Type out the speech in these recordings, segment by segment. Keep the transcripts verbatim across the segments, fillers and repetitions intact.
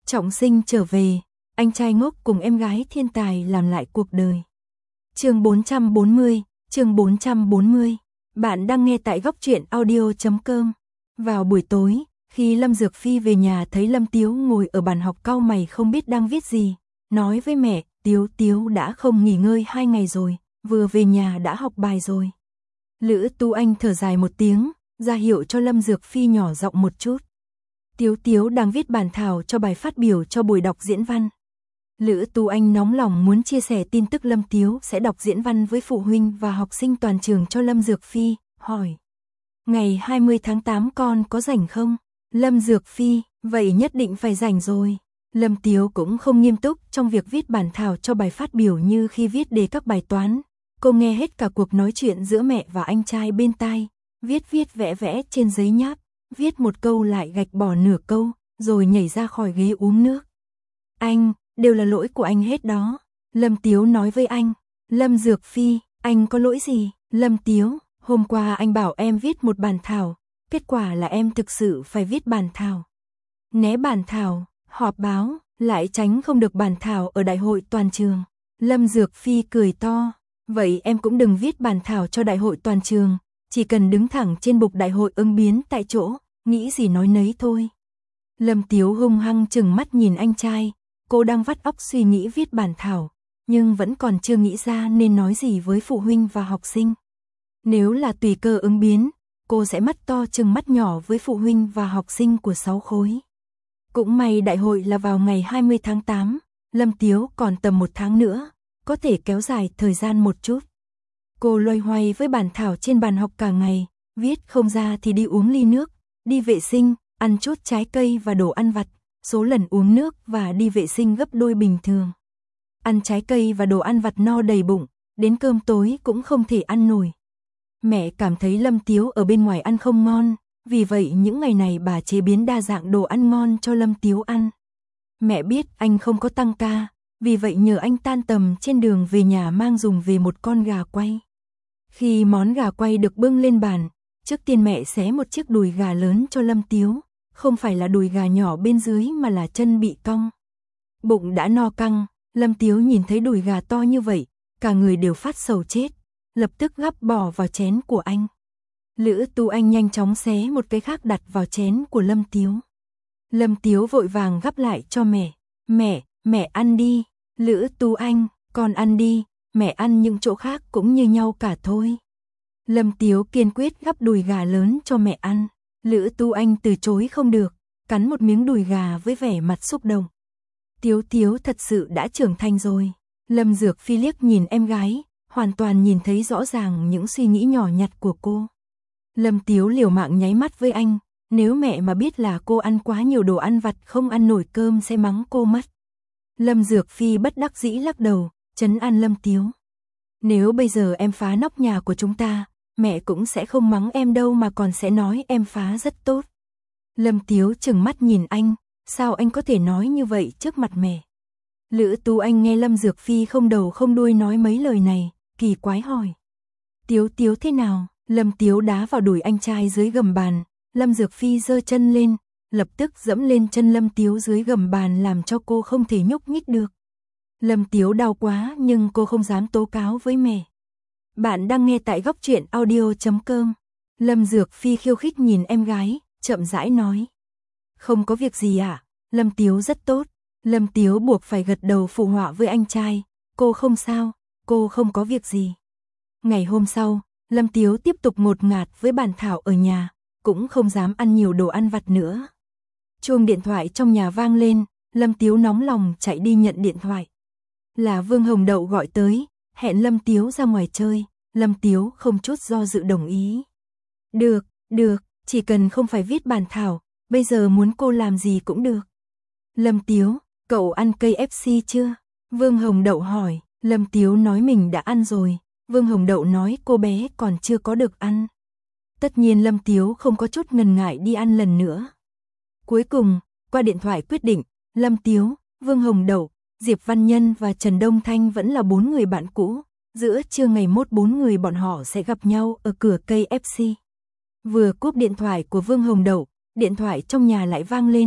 Trọng sinh trở về, anh trai ngốc cùng em gái thiên tài làm lại cuộc đời. Chương bốn trăm bốn mươi, chương bốn trăm bốn mươi. Bạn đang nghe tại góc truyện audio chấm com. Vào buổi tối, khi Lâm Dược Phi về nhà thấy Lâm Tiếu ngồi ở bàn học cau mày không biết đang viết gì, nói với mẹ, Tiếu Tiếu đã không nghỉ ngơi hai ngày rồi, vừa về nhà đã học bài rồi. Lữ Tu Anh thở dài một tiếng, ra hiệu cho Lâm Dược Phi nhỏ giọng một chút. Tiếu Tiếu đang viết bản thảo cho bài phát biểu cho buổi đọc diễn văn. Lữ Tu Anh nóng lòng muốn chia sẻ tin tức Lâm Tiếu sẽ đọc diễn văn với phụ huynh và học sinh toàn trường cho Lâm Dược Phi, hỏi. Ngày hai mươi tháng tám con có rảnh không? Lâm Dược Phi, vậy nhất định phải rảnh rồi. Lâm Tiếu cũng không nghiêm túc trong việc viết bản thảo cho bài phát biểu như khi viết đề các bài toán. Cô nghe hết cả cuộc nói chuyện giữa mẹ và anh trai bên tai, viết viết vẽ vẽ trên giấy nháp, viết một câu lại gạch bỏ nửa câu, rồi nhảy ra khỏi ghế uống nước. Anh, đều là lỗi của anh hết đó. Lâm Tiếu nói với anh. Lâm Dược Phi, anh có lỗi gì? Lâm Tiếu, hôm qua anh bảo em viết một bản thảo, kết quả là em thực sự phải viết bản thảo. Né bản thảo, họp báo, lại tránh không được bản thảo ở đại hội toàn trường. Lâm Dược Phi cười to. Vậy em cũng đừng viết bản thảo cho đại hội toàn trường, chỉ cần đứng thẳng trên bục đại hội ứng biến tại chỗ, nghĩ gì nói nấy thôi. Lâm Tiếu hung hăng chừng mắt nhìn anh trai, cô đang vắt óc suy nghĩ viết bản thảo, nhưng vẫn còn chưa nghĩ ra nên nói gì với phụ huynh và học sinh. Nếu là tùy cơ ứng biến, cô sẽ mắt to chừng mắt nhỏ với phụ huynh và học sinh của sáu khối. Cũng may đại hội là vào ngày hai mươi tháng tám, Lâm Tiếu còn tầm một tháng nữa, có thể kéo dài thời gian một chút. Cô loay hoay với bản thảo trên bàn học cả ngày, viết không ra thì đi uống ly nước, đi vệ sinh, ăn chút trái cây và đồ ăn vặt, số lần uống nước và đi vệ sinh gấp đôi bình thường. Ăn trái cây và đồ ăn vặt no đầy bụng, đến cơm tối cũng không thể ăn nổi. Mẹ cảm thấy Lâm Tiếu ở bên ngoài ăn không ngon, vì vậy những ngày này bà chế biến đa dạng đồ ăn ngon cho Lâm Tiếu ăn. Mẹ biết anh không có tăng ca, vì vậy nhờ anh tan tầm trên đường về nhà mang dùng về một con gà quay. Khi món gà quay được bưng lên bàn, trước tiên mẹ xé một chiếc đùi gà lớn cho Lâm Tiếu, không phải là đùi gà nhỏ bên dưới mà là chân bị cong. Bụng đã no căng, Lâm Tiếu nhìn thấy đùi gà to như vậy, cả người đều phát sầu chết, lập tức gắp bỏ vào chén của anh. Lữ Tu Anh nhanh chóng xé một cái khác đặt vào chén của Lâm Tiếu. Lâm Tiếu vội vàng gắp lại cho mẹ. Mẹ, mẹ ăn đi. Lữ Tu Anh, con ăn đi, mẹ ăn những chỗ khác cũng như nhau cả thôi. Lâm Tiếu kiên quyết gắp đùi gà lớn cho mẹ ăn. Lữ Tu Anh từ chối không được, cắn một miếng đùi gà với vẻ mặt xúc động. Tiếu Tiếu thật sự đã trưởng thành rồi. Lâm Dược Phi liếc nhìn em gái, hoàn toàn nhìn thấy rõ ràng những suy nghĩ nhỏ nhặt của cô. Lâm Tiếu liều mạng nháy mắt với anh, nếu mẹ mà biết là cô ăn quá nhiều đồ ăn vặt không ăn nổi cơm sẽ mắng cô mất. Lâm Dược Phi bất đắc dĩ lắc đầu, trấn an Lâm Tiếu. Nếu bây giờ em phá nóc nhà của chúng ta, mẹ cũng sẽ không mắng em đâu mà còn sẽ nói em phá rất tốt. Lâm Tiếu chừng mắt nhìn anh, sao anh có thể nói như vậy trước mặt mẹ? Lữ Tu Anh nghe Lâm Dược Phi không đầu không đuôi nói mấy lời này, kỳ quái hỏi. Tiếu Tiếu thế nào? Lâm Tiếu đá vào đùi anh trai dưới gầm bàn, Lâm Dược Phi giơ chân lên, lập tức dẫm lên chân Lâm Tiếu dưới gầm bàn làm cho cô không thể nhúc nhích được. Lâm Tiếu đau quá nhưng cô không dám tố cáo với mẹ. Bạn đang nghe tại góc truyện audio chấm com. Lâm Dược Phi khiêu khích nhìn em gái, chậm rãi nói. Không có việc gì ạ, à? Lâm Tiếu rất tốt. Lâm Tiếu buộc phải gật đầu phụ họa với anh trai. Cô không sao, cô không có việc gì. Ngày hôm sau, Lâm Tiếu tiếp tục ngột ngạt với bản thảo ở nhà, cũng không dám ăn nhiều đồ ăn vặt nữa. Chuông điện thoại trong nhà vang lên, Lâm Tiếu nóng lòng chạy đi nhận điện thoại. Là Vương Hồng Đậu gọi tới, hẹn Lâm Tiếu ra ngoài chơi, Lâm Tiếu không chút do dự đồng ý. Được, được, chỉ cần không phải viết bản thảo, bây giờ muốn cô làm gì cũng được. Lâm Tiếu, cậu ăn cây ép xê chưa? Vương Hồng Đậu hỏi, Lâm Tiếu nói mình đã ăn rồi, Vương Hồng Đậu nói cô bé còn chưa có được ăn. Tất nhiên Lâm Tiếu không có chút ngần ngại đi ăn lần nữa. Cuối cùng, qua điện thoại quyết định, Lâm Tiếu, Vương Hồng Đậu, Diệp Văn Nhân và Trần Đông Thanh vẫn là bốn người bạn cũ. Giữa trưa ngày mốt bốn người bọn họ sẽ gặp nhau ở cửa cây ép xê. Vừa cúp điện thoại của Vương Hồng Đậu, điện thoại trong nhà lại vang lên.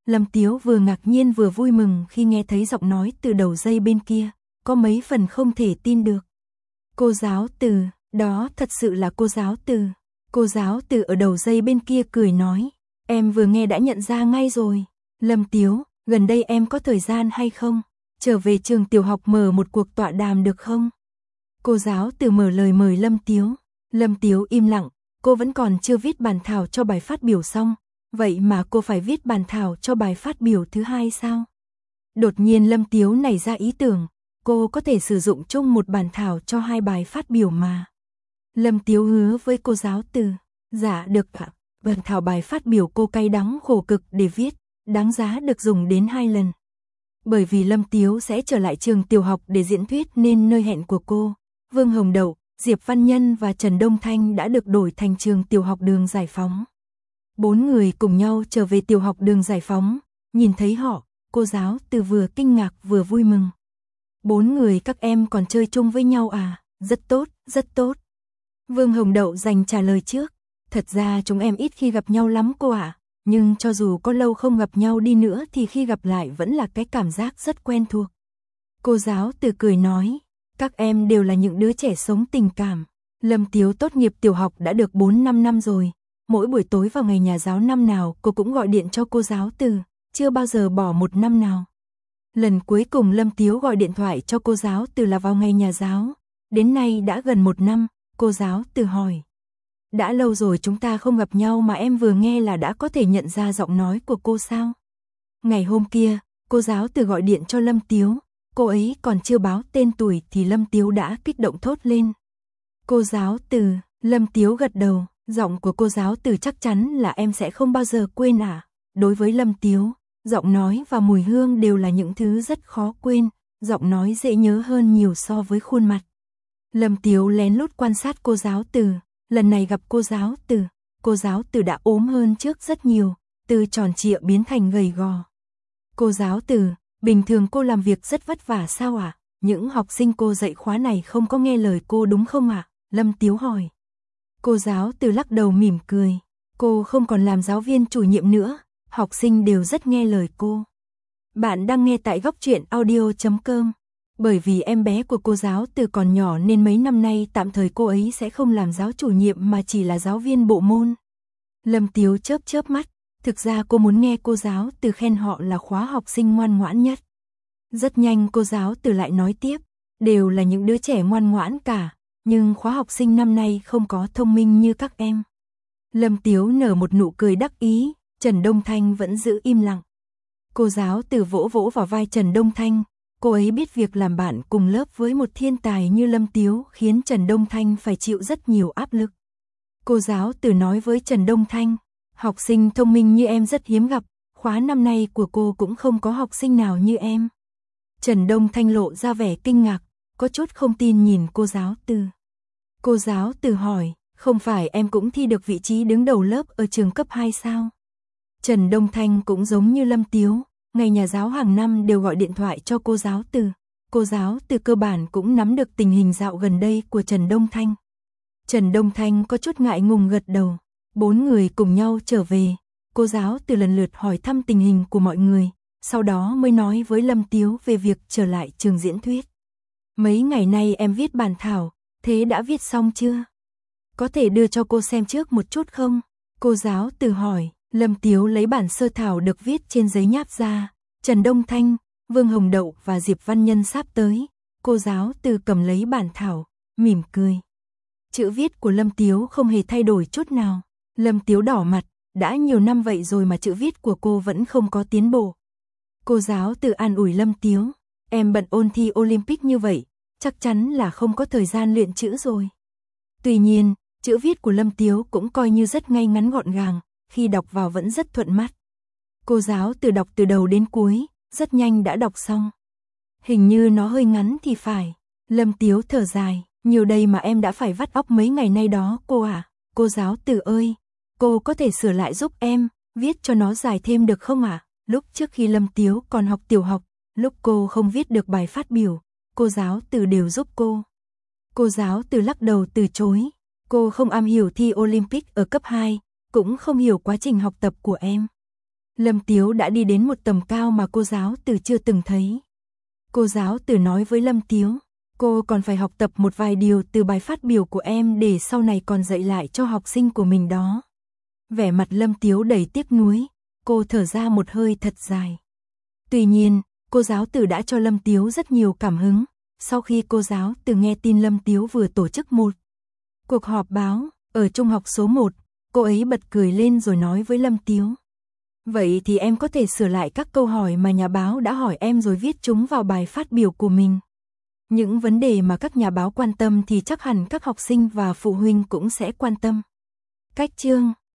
Lâm Tiếu vừa ngạc nhiên vừa vui mừng khi nghe thấy giọng nói từ đầu dây bên kia, có mấy phần không thể tin được. Cô giáo Từ, đó thật sự là cô giáo Từ. Cô giáo Từ ở đầu dây bên kia cười nói, em vừa nghe đã nhận ra ngay rồi. Lâm Tiếu, gần đây em có thời gian hay không? Trở về trường tiểu học mở một cuộc tọa đàm được không? Cô giáo Từ mở lời mời Lâm Tiếu. Lâm Tiếu im lặng, cô vẫn còn chưa viết bản thảo cho bài phát biểu xong, vậy mà cô phải viết bản thảo cho bài phát biểu thứ hai sao? Đột nhiên Lâm Tiếu nảy ra ý tưởng, cô có thể sử dụng chung một bản thảo cho hai bài phát biểu mà. Lâm Tiếu hứa với cô giáo Từ, dạ được ạ, bản thảo bài phát biểu cô cay đắng khổ cực để viết, đáng giá được dùng đến hai lần. Bởi vì Lâm Tiếu sẽ trở lại trường tiểu học để diễn thuyết nên nơi hẹn của cô, Vương Hồng Đậu, Diệp Văn Nhân và Trần Đông Thanh đã được đổi thành trường tiểu học Đường Giải Phóng. Bốn người cùng nhau trở về tiểu học Đường Giải Phóng, nhìn thấy họ, cô giáo Từ vừa kinh ngạc vừa vui mừng. Bốn người các em còn chơi chung với nhau à? Rất tốt, rất tốt. Vương Hồng Đậu dành trả lời trước. Thật ra chúng em ít khi gặp nhau lắm cô ạ, à, nhưng cho dù có lâu không gặp nhau đi nữa thì khi gặp lại vẫn là cái cảm giác rất quen thuộc. Cô giáo Từ cười nói, các em đều là những đứa trẻ sống tình cảm. Lâm Tiếu tốt nghiệp tiểu học đã được bốn năm năm rồi. Mỗi buổi tối vào ngày nhà giáo năm nào cô cũng gọi điện cho cô giáo Từ, chưa bao giờ bỏ một năm nào. Lần cuối cùng Lâm Tiếu gọi điện thoại cho cô giáo Từ là vào ngày nhà giáo. Đến nay đã gần một năm, cô giáo Từ hỏi. Đã lâu rồi chúng ta không gặp nhau mà em vừa nghe là đã có thể nhận ra giọng nói của cô sao? Ngày hôm kia, cô giáo Từ gọi điện cho Lâm Tiếu, cô ấy còn chưa báo tên tuổi thì Lâm Tiếu đã kích động thốt lên. Cô giáo Từ, Lâm Tiếu gật đầu, giọng của cô giáo Từ chắc chắn là em sẽ không bao giờ quên à? Đối với Lâm Tiếu, giọng nói và mùi hương đều là những thứ rất khó quên, giọng nói dễ nhớ hơn nhiều so với khuôn mặt. Lâm Tiếu lén lút quan sát cô giáo Từ, lần này gặp cô giáo Từ, cô giáo Từ đã ốm hơn trước rất nhiều, từ tròn trịa biến thành gầy gò. Cô giáo Từ, bình thường cô làm việc rất vất vả sao ạ? À? Những học sinh cô dạy khóa này không có nghe lời cô đúng không ạ? À? Lâm Tiếu hỏi. Cô giáo Từ lắc đầu mỉm cười, cô không còn làm giáo viên chủ nhiệm nữa, học sinh đều rất nghe lời cô. Bạn đang nghe tại góc truyện audio chấm com. Bởi vì em bé của cô giáo Từ còn nhỏ nên mấy năm nay tạm thời cô ấy sẽ không làm giáo chủ nhiệm mà chỉ là giáo viên bộ môn. Lâm Tiếu chớp chớp mắt, thực ra cô muốn nghe cô giáo Từ khen họ là khóa học sinh ngoan ngoãn nhất. Rất nhanh cô giáo Từ lại nói tiếp, đều là những đứa trẻ ngoan ngoãn cả, nhưng khóa học sinh năm nay không có thông minh như các em. Lâm Tiếu nở một nụ cười đắc ý, Trần Đông Thanh vẫn giữ im lặng. Cô giáo Từ vỗ vỗ vào vai Trần Đông Thanh, cô ấy biết việc làm bạn cùng lớp với một thiên tài như Lâm Tiếu khiến Trần Đông Thanh phải chịu rất nhiều áp lực. Cô giáo Từ nói với Trần Đông Thanh, học sinh thông minh như em rất hiếm gặp, khóa năm nay của cô cũng không có học sinh nào như em. Trần Đông Thanh lộ ra vẻ kinh ngạc, có chút không tin nhìn cô giáo Từ. Cô giáo Từ hỏi, không phải em cũng thi được vị trí đứng đầu lớp ở trường cấp hai sao? Trần Đông Thanh cũng giống như Lâm Tiếu, ngày nhà giáo hàng năm đều gọi điện thoại cho cô giáo Từ. Cô giáo Từ cơ bản cũng nắm được tình hình dạo gần đây của Trần Đông Thanh. Trần Đông Thanh có chút ngại ngùng gật đầu. Bốn người cùng nhau trở về. Cô giáo Từ lần lượt hỏi thăm tình hình của mọi người, sau đó mới nói với Lâm Tiếu về việc trở lại trường diễn thuyết. Mấy ngày nay em viết bản thảo, thế đã viết xong chưa? Có thể đưa cho cô xem trước một chút không? Cô giáo Từ hỏi. Lâm Tiếu lấy bản sơ thảo được viết trên giấy nháp ra. Trần Đông Thanh, Vương Hồng Đậu và Diệp Văn Nhân sắp tới. Cô giáo Từ cầm lấy bản thảo, mỉm cười. Chữ viết của Lâm Tiếu không hề thay đổi chút nào. Lâm Tiếu đỏ mặt, đã nhiều năm vậy rồi mà chữ viết của cô vẫn không có tiến bộ. Cô giáo Từ an ủi Lâm Tiếu, em bận ôn thi Olympic như vậy, chắc chắn là không có thời gian luyện chữ rồi. Tuy nhiên, chữ viết của Lâm Tiếu cũng coi như rất ngay ngắn gọn gàng, khi đọc vào vẫn rất thuận mắt. Cô giáo Từ đọc từ đầu đến cuối, rất nhanh đã đọc xong. Hình như nó hơi ngắn thì phải. Lâm Tiếu thở dài, nhiều đây mà em đã phải vắt óc mấy ngày nay đó cô à. Cô giáo Từ ơi, cô có thể sửa lại giúp em, viết cho nó dài thêm được không ạ? À? Lúc trước khi Lâm Tiếu còn học tiểu học, lúc cô không viết được bài phát biểu, cô giáo Từ đều giúp cô. Cô giáo Từ lắc đầu từ chối, cô không am hiểu thi Olympic ở cấp hai, cũng không hiểu quá trình học tập của em. Lâm Tiếu đã đi đến một tầm cao mà cô giáo từ chưa từng thấy. Cô giáo từ nói với Lâm Tiếu, cô còn phải học tập một vài điều từ bài phát biểu của em để sau này còn dạy lại cho học sinh của mình đó. Vẻ mặt Lâm Tiếu đầy tiếc nuối, cô thở ra một hơi thật dài. Tuy nhiên, cô giáo từ đã cho Lâm Tiếu rất nhiều cảm hứng. Sau khi cô giáo từ nghe tin Lâm Tiếu vừa tổ chức một cuộc họp báo ở trung học số một, cô ấy bật cười lên rồi nói với Lâm Tiếu. Vậy thì em có thể sửa lại các câu hỏi mà nhà báo đã hỏi em rồi viết chúng vào bài phát biểu của mình. Những vấn đề mà các nhà báo quan tâm thì chắc hẳn các học sinh và phụ huynh cũng sẽ quan tâm. Cách chương